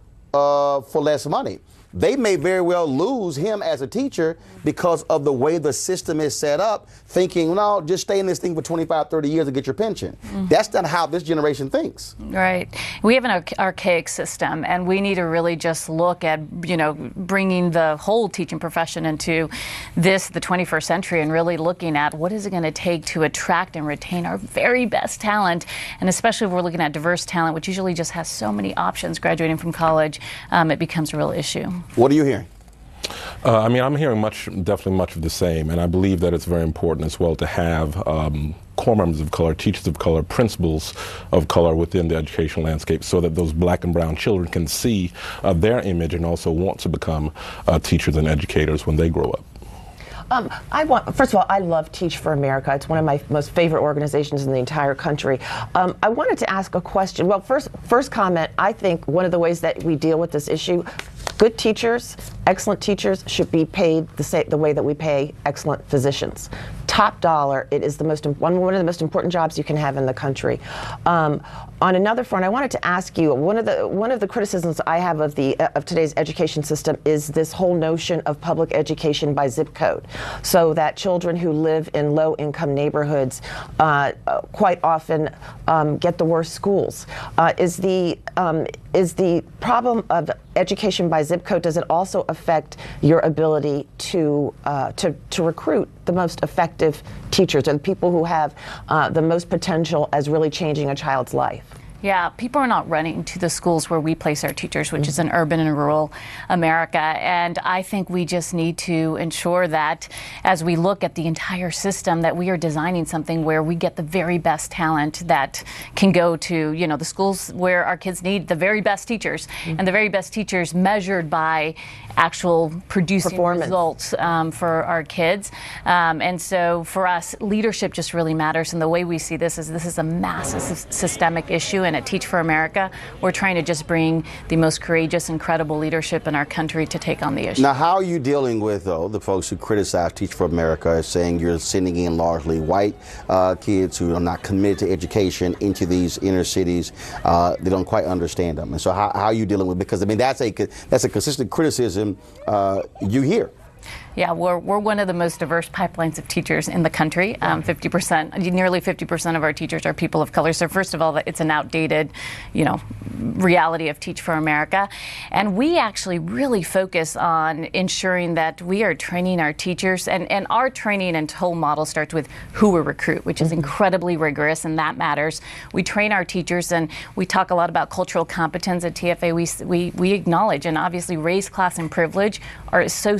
uh, for less money? They may very well lose him as a teacher because of the way the system is set up, thinking, no, just stay in this thing for twenty-five, thirty years and get your pension. Mm-hmm. That's not how this generation thinks. Right. We have an arch- archaic system, and we need to really just look at, you know, bringing the whole teaching profession into this, the twenty-first century, and really looking at what is it going to take to attract and retain our very best talent, and especially if we're looking at diverse talent, which usually just has so many options graduating from college, um, it becomes a real issue. What are you hearing? Uh, I mean, I'm hearing much, definitely much of the same, and I believe that it's very important as well to have um, core members of color, teachers of color, principals of color within the educational landscape, so that those black and brown children can see uh, their image and also want to become uh, teachers and educators when they grow up. Um, I want, first of all, I love Teach for America. It's one of my most favorite organizations in the entire country. Um, I wanted to ask a question. Well, first, first comment, I think one of the ways that we deal with this issue, good teachers, excellent teachers should be paid the, sa- the way that we pay excellent physicians. Top dollar. It is the most one, one of the most important jobs you can have in the country. Um, on another front, I wanted to ask you, one of the one of the criticisms I have of the uh, of today's education system is this whole notion of public education by zip code, so that children who live in low-income neighborhoods uh, uh, quite often um, get the worst schools. Uh, is the um, is the problem of education by zip code, does it also affect your ability to uh, to to recruit the most effective teachers and people who have uh, the most potential as really changing a child's life? Yeah, people are not running to the schools where we place our teachers, which is in urban and rural America. And I think we just need to ensure that as we look at the entire system, that we are designing something where we get the very best talent that can go to, you know, the schools where our kids need the very best teachers, mm-hmm. and the very best teachers measured by actual producing results um, for our kids. Um, and so for us, leadership just really matters. And the way we see this is this is a massive s- systemic issue. And at Teach for America, we're trying to just bring the most courageous, incredible leadership in our country to take on the issue. Now, how are you dealing with, though, the folks who criticize Teach for America as saying you're sending in largely white uh, kids who are not committed to education into these inner cities? Uh, they don't quite understand them. And so how, how are you dealing with it? Because, I mean, that's a, that's a consistent criticism uh, you hear. Yeah, we're we're one of the most diverse pipelines of teachers in the country. Um, fifty percent, nearly fifty percent of our teachers are people of color. So first of all, it's an outdated, you know, reality of Teach for America. And we actually really focus on ensuring that we are training our teachers. And, and our training and whole model starts with who we recruit, which is incredibly rigorous, and that matters. We train our teachers, and we talk a lot about cultural competence at T F A. We, we, we acknowledge, and obviously race, class, and privilege are so central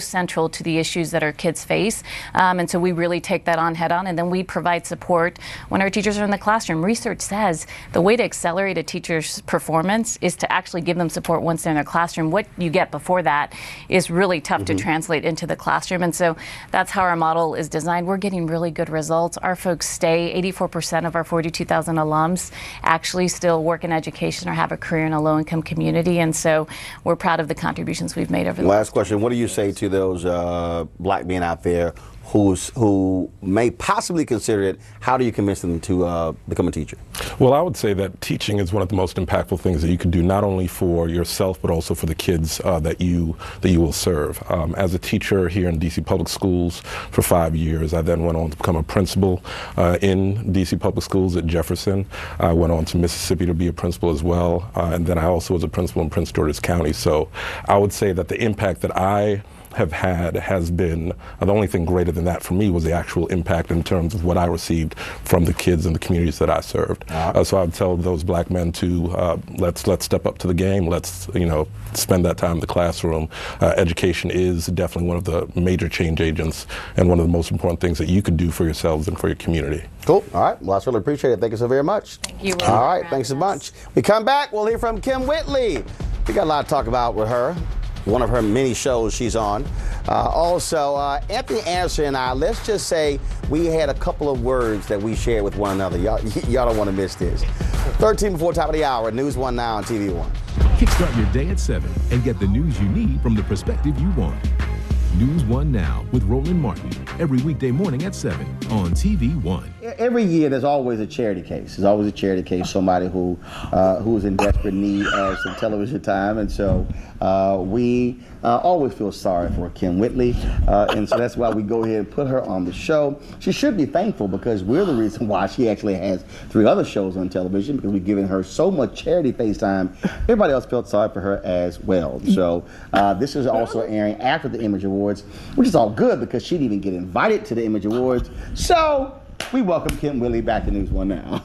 to the issues that our kids face. Um, and so we really take that on head on, and then we provide support when our teachers are in the classroom. Research says the way to accelerate a teacher's performance is to actually give them support once they're in their classroom. What you get before that is really tough mm-hmm. to translate into the classroom. And so that's how our model is designed. We're getting really good results. Our folks stay. eighty-four percent of our forty-two thousand alums actually still work in education or have a career in a low-income community. And so we're proud of the contributions we've made over the last, last question. What do you say to those uh, black men out there who's, who may possibly consider it? How do you convince them to uh, become a teacher? Well, I would say that teaching is one of the most impactful things that you can do, not only for yourself, but also for the kids uh, that you that you will serve. Um, as a teacher here in D C Public Schools for five years, I then went on to become a principal uh, in D C Public Schools at Jefferson. I went on to Mississippi to be a principal as well, uh, and then I also was a principal in Prince George's County. So I would say that the impact that I have had has been, uh, the only thing greater than that for me was the actual impact in terms of what I received from the kids and the communities that I served. Uh-huh. Uh, so I would tell those black men to uh, let's let's step up to the game. Let's you know spend that time in the classroom. Uh, education is definitely one of the major change agents and one of the most important things that you could do for yourselves and for your community. Cool. All right. Well, I certainly appreciate it. Thank you so very much. Thank you. All right. Thanks a bunch. We come back. We'll hear from Kym Whitley. We got a lot to talk about with her. One of her many shows she's on. Uh, also, uh, Anthony Anderson and I, let's just say we had a couple of words that we shared with one another. Y'all, y'all don't want to miss this. thirteen before top of the hour, News One Now on T V One. Kickstart your day at seven and get the news you need from the perspective you want. News One Now with Roland Martin, every weekday morning at seven on T V One. Every year there's always a charity case. There's always a charity case, somebody who uh, who is in desperate need of some television time. And so uh, we uh, always feel sorry for Kym Whitley. Uh, and so that's why we go ahead and put her on the show. She should be thankful because we're the reason why she actually has three other shows on television, because we've given her so much charity face time. Everybody else felt sorry for her as well. So uh, this is also airing after the Image Awards, which is all good because she didn't even get invited to the Image Awards. So we welcome Kym Whitley back to News One Now.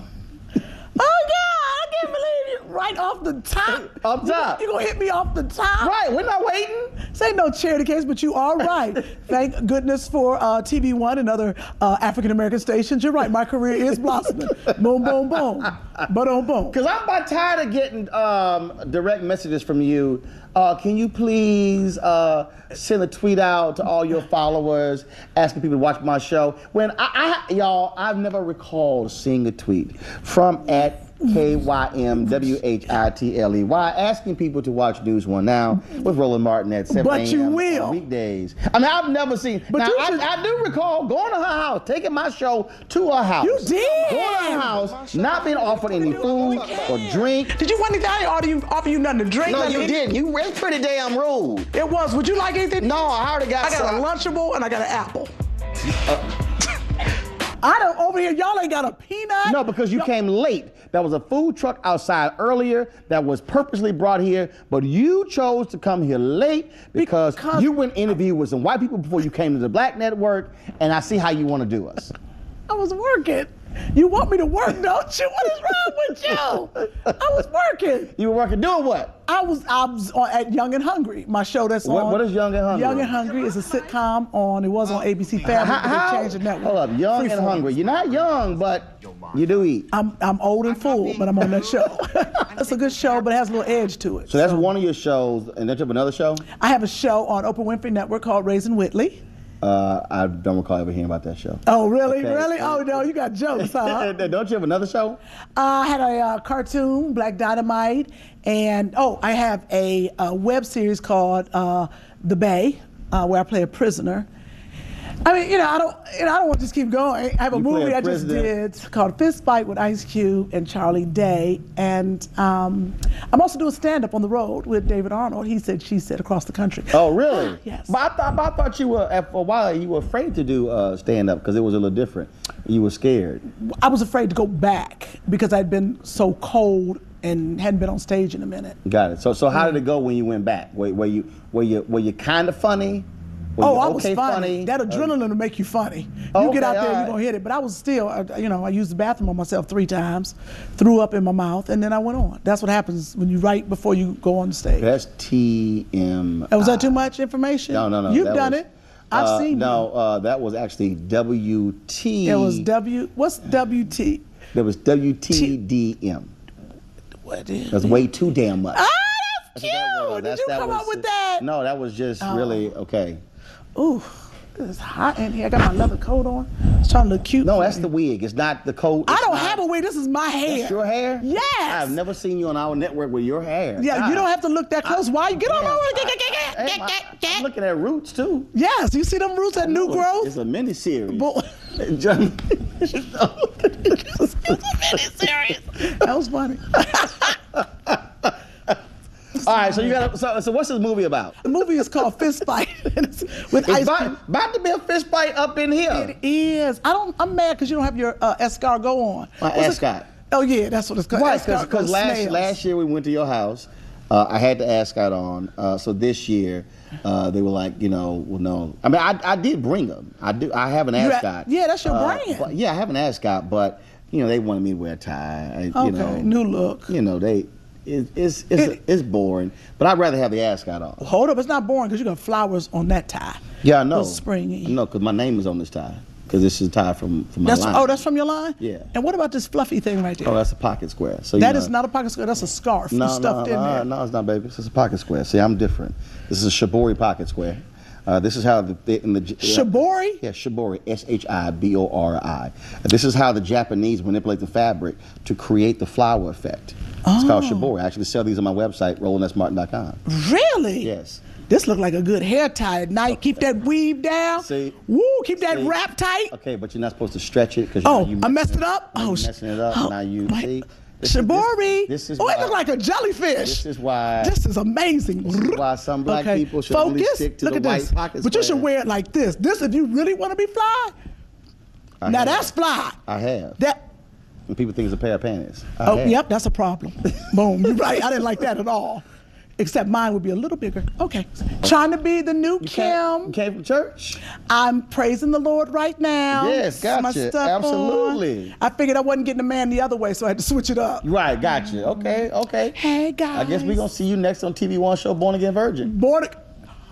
Oh, God, I can't believe you. Right off the top. Off top. You, you gonna hit me off the top? Right, we're not waiting. This ain't no charity case, but you are right. Thank goodness for uh, T V One and other uh, African-American stations. You're right, my career is blossoming. Boom, boom, boom. Boom, boom. Because I'm about tired of getting um, direct messages from you. Uh, can you please uh, send a tweet out to all your followers asking people to watch my show? When I, I y'all, I've never recalled seeing a tweet from at K Y M W H I T L E Y asking people to watch News One Now with Roland Martin at seven a.m. But you will. weekdays. I mean, I've never seen. But now, I, I do recall going to her house, taking my show to her house. You did. Going to her house, not being offered any food or drink. Did you want anything? I didn't offer you, offer you nothing to drink. No, nothing you didn't. You were pretty damn rude. It was. Would you like anything? No, I already got. I got some. a Lunchable and I got an apple. Uh, I don't, over here, y'all ain't got a peanut. No, because you came late. There was a food truck outside earlier that was purposely brought here, but you chose to come here late because, because you went interview with some white people before you came to the Black Network, and I see how you want to do us. I was working. You want me to work, don't you? What is wrong with you? I was working. You were working doing what? I was I was on, at Young and Hungry, my show that's what, on. What is Young and Hungry? Young and Hungry is a sitcom on, it was on A B C Family, how, but they changed the network. Hold up, Young Free and Hungry. You're not young, but you do eat. I'm I'm old and full, but I'm on that show. It's a good show, but it has a little edge to it. So that's so. one of your shows, and don't you have another show? I have a show on Oprah Winfrey Network called Raising Whitley. Uh, I don't recall ever hearing about that show. Oh, really? Okay. Really? Oh, no, you got jokes, huh? Don't you have another show? Uh, I had a uh, cartoon, Black Dynamite, and, oh, I have a, a web series called uh, The Bay, uh, where I play a prisoner. I mean, you know, I don't, you know, I don't want to just keep going. I have a you movie a I just did called Fist Fight with Ice Cube and Charlie Day, and um, I'm also doing stand-up on the road with David Arnold. He said, she said, across the country. Oh, really? Yes. But I thought, but I thought you were, for a while, you were afraid to do uh, stand-up because it was a little different. You were scared. I was afraid to go back because I'd been so cold and hadn't been on stage in a minute. Got it. So, so how did it go when you went back? Were, were you, were you, were you kind of funny? Were oh, I okay was funny. funny. That adrenaline uh, will make you funny. You okay, get out there, right. you're going to hit it. But I was still, uh, you know, I used the bathroom on myself three times, threw up in my mouth, and then I went on. That's what happens when you write before you go on stage. That's T M I. Was that too much information? No, no, no. You've that done was, it. I've uh, seen No, uh, that was actually W T. It was W. What's W T? That was W T D M. What is? That's way too damn much. Ah, that's cute. That Did that's, you that come was, up with that? No, that was just Oh. really okay. Ooh, it's hot in here. I got my leather coat on. It's trying to look cute. No, that's the wig. It's not the coat. I It's don't not- have a wig. This is my hair. That's your hair? Yes. I've never seen you on our network with your hair. Yeah, God. you don't have to look that close. Why you get on Yeah. over? Hey, my- I'm looking at Roots too. Yes, you see them roots at New Growth? It's a mini series. Boy. John- That was funny. All right, so you got. So, so what's this movie about? The movie is called Fist Fight. It's with It's Ice about, Cube. about to be a fist fight up in here. It is. I don't. I'm mad because you don't have your uh, escargot on. My What's it- ascot. Oh yeah, that's what it's called. Why? Escargot Because last snails. last year we went to your house. Uh, I had the ascot on. Uh, so this year uh, they were like, you know, well, no. I mean, I, I did bring them. I do. I have an You ha- ascot. yeah, that's your Uh, brand. but- yeah, I have an ascot, but you know, they wanted me to wear a tie. I, Okay, you know, new look. You know, they. It, it's it's it's boring, but I'd rather have the ascot on. Hold up, it's not boring because you got flowers on that tie. Yeah, I know. It's springy. No, because my name is on this tie. Because this is a tie from from my That's line. oh, that's from your line. Yeah. And what about this fluffy thing right there? Oh, that's a pocket square. So you That know- is not a pocket square. That's a scarf No, stuffed no, in no, there. no, it's not, baby. It's just a pocket square. See, I'm different. This is a shibori pocket square. Uh, this is how the in the Shibori? Yeah, shibori. S H I B O R I. This is how the Japanese manipulate the fabric to create the flower effect. It's called Oh. shibori. I actually sell these on my website, roland s martin dot com. Really? Yes. This look like a good hair tie at night. Keep that weave down. See? Woo, keep that See? wrap tight. Okay, but you're not supposed to stretch it because Oh, you I messed it up? Now Oh, you sh- messing it up. oh, now you my- see. This is- Shibori. This, this is oh, it why- look like a jellyfish. This is why. This is amazing. This is why some black Okay, people should focus. only stick to Look the at white this. pocket But you square. should wear it like this. This, if you really want to be fly. I now have. that's fly. I have. That. And people think it's a pair of panties. I Oh, have. yep, that's a problem. Boom. You're right. I didn't like that at all. Except mine would be a little bigger. Okay. Trying to be the new You Kim. came, you came from church? I'm praising the Lord right now. Yes, My gotcha. stuff Absolutely. on. I figured I wasn't getting a man the other way, so I had to switch it up. Right, gotcha. Okay, okay. Hey, guys. I guess we're going to see you next on T V One show, Born Again Virgin. Born Again.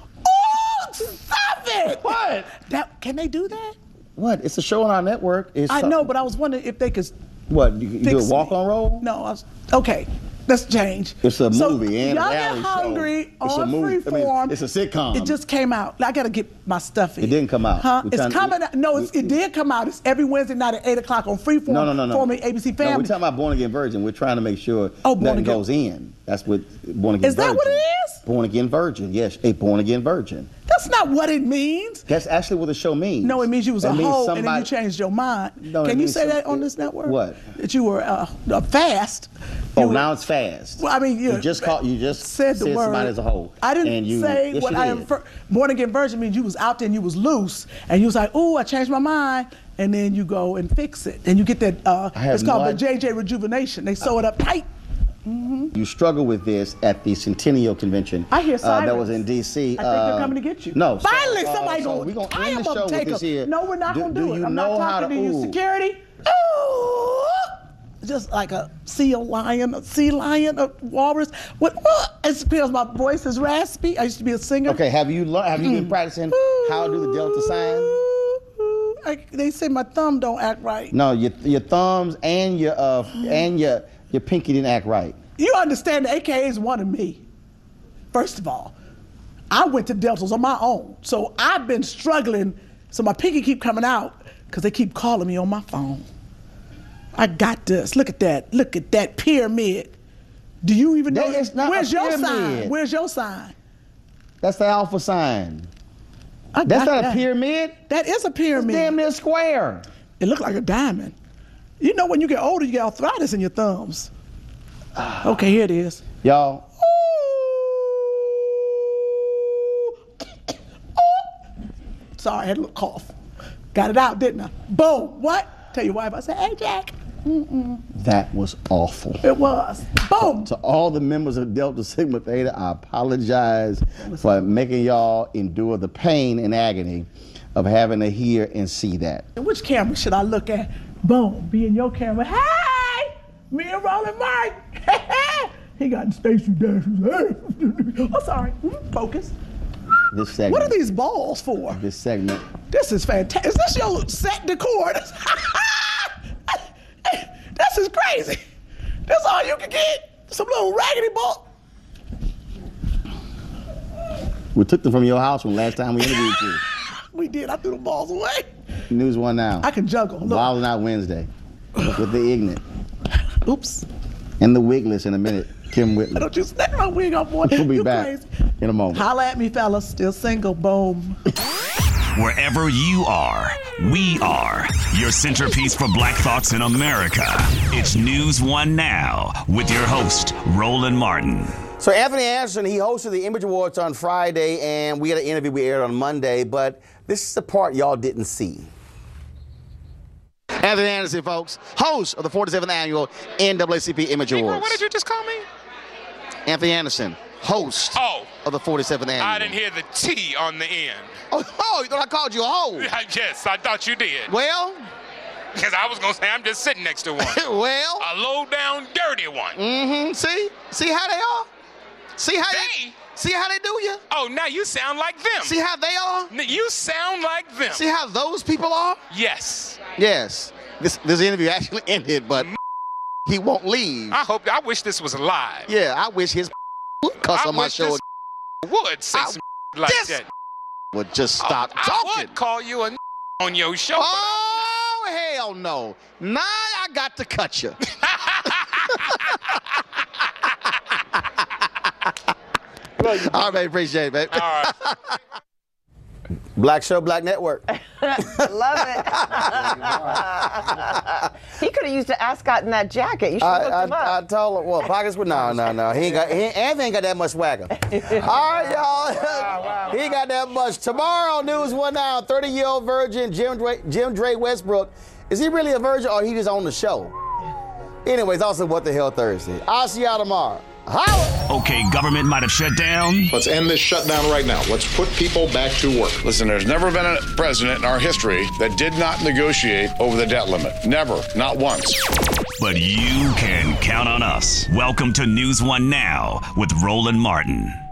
Oh, stop it. What? That, can they do that? What? It's a show on our network. It's I some- know, but I was wondering if they could. What? You, you do a fix walk me. on roll? No, I was. Okay. Let's change. It's a So, movie and a Y'all reality Get Hungry show. It's a on movie. I mean, Freeform. it's a sitcom. It just came out. I got to get my stuff in. It didn't come out. Huh? We It's trying to- coming out. No, it's, it did come out. It's every Wednesday night at eight o'clock on Freeform. No, no, no, no. Formerly A B C No, Family. we're talking about Born Again Virgin. We're trying to make sure Oh, Born nothing Again. goes in. That's what Born Again Is that Virgin. what it is? Born Again Virgin. Yes, a Born Again Virgin. That's not what it means. That's actually what the show means. No, it means you was That a means hoe and then you somebody- changed your mind. No, it Can you means say some- that on this network? What? That you were uh, uh, fast. Oh, You were- now it's fast. Well, I mean, you, You just called. You just said the word. somebody as a hoe. I didn't and you, say yes, what you I did. am. Fir- Born again virgin means you was out there and you was loose, and you was like, "Ooh, I changed my mind," and then you go and fix it, and you get that. Uh, I have it's called no the J J rejuvenation. They sew it up tight. You struggle with this at the Centennial Convention. I hear uh, that sirens. was in D C. I think they're coming to get you. No. so, Finally, uh, somebody so going. We're gonna I end am the show gonna with take this them. here. No, we're not do, gonna do, do it. you I'm know not how talking to? to you. Ooh. Security. Ooh. Just like a seal lion, a sea lion, a walrus. What? what? It's because my voice is raspy. I used to be a singer. Okay. Have you learned? Have you been practicing how to do the delta sign? I, they say my thumb don't act right. No, your your thumbs and your uh and your your pinky didn't act right. You understand the A K As wanted me. First of all, I went to deltas on my own. So I've been struggling. So my pinky keep coming out because they keep calling me on my phone. I got this. Look at that. Look at that pyramid. Do you even know? That is not Where's a your pyramid. sign? Where's your sign? That's the alpha sign. I That's got not that. a pyramid. That is a pyramid. It's damn near square. It looked like a diamond. You know when you get older, you get arthritis in your thumbs. Okay, here it is. Y'all. Sorry, I had a little cough. Got it out, didn't I? Boom. What? Tell your wife, I said, hey, Jack. Mm-mm. That was awful. It was. Boom. To all the members of Delta Sigma Theta, I apologize for making y'all endure the pain and agony of having to hear and see that. And which camera should I look at? Boom. Be in your camera. Hey! Me and Roland Martin. He got Stacey Dash's. Oh, sorry. Mm, focus. This segment. What are these balls for? This segment. This is fantastic. Is this your set decor? This is crazy. That's all you can get? Some little raggedy ball. We took them from your house from last time we interviewed you. We did. I threw the balls away. News One Now. I can juggle. Look. Wilding Out Wednesday with the Ignorant. Oops. And the Wigless in a minute. Kim Whitley. Don't you snap my wig off, boy. We'll be you back crazy. in a moment. Holla at me, fellas. Still single. Boom. Wherever you are, we are your centerpiece for Black Thoughts in America. It's News One Now with your host, Roland Martin. So Anthony Anderson, he hosted the Image Awards on Friday, and we had an interview we aired on Monday, but this is the part y'all didn't see. Anthony Anderson, folks, host of the forty-seventh Annual N double A C P Image Awards. What did you just call me? Anthony Anderson, host oh, of the forty-seventh Annual. I didn't hear the T on the end. Oh, oh you thought I called you a hoe? Yes, I thought you did. Well? Because I was going to say I'm just sitting next to one. Well? A low-down, dirty one. Mm-hmm. See? See how they are? See how they, they see how they do you? Oh, now you sound like them. See how they are? You sound like them. See how those people are? Yes. Yes. This this interview actually ended, but he won't leave. I hope. I wish this was live. Yeah, I wish his would cuss I on my wish show. This would say I, some like this that. Would just stop oh, talking. I would call you a on your show. Oh hell no! Now I got to cut you. All right, appreciate it, baby. All right. Black Show, Black Network. Love it. He could have used an ascot in that jacket. You should have looked I, him I, up. I told him, well, pockets with, no, no, no. He ain't got, he, Anthony ain't got that much swagger. All right, y'all. Wow, wow. He ain't got that much. Tomorrow, News One Now, thirty-year-old virgin Jim Dre, Jim Dre Westbrook. Is he really a virgin or he just on the show? Anyways, also What the Hell Thursday. I'll see y'all tomorrow. Holla! Okay, government might have shut down. Let's end this shutdown right now. Let's put people back to work. Listen, there's never been a president in our history that did not negotiate over the debt limit. Never. Not once. But you can count on us. Welcome to News One Now with Roland Martin.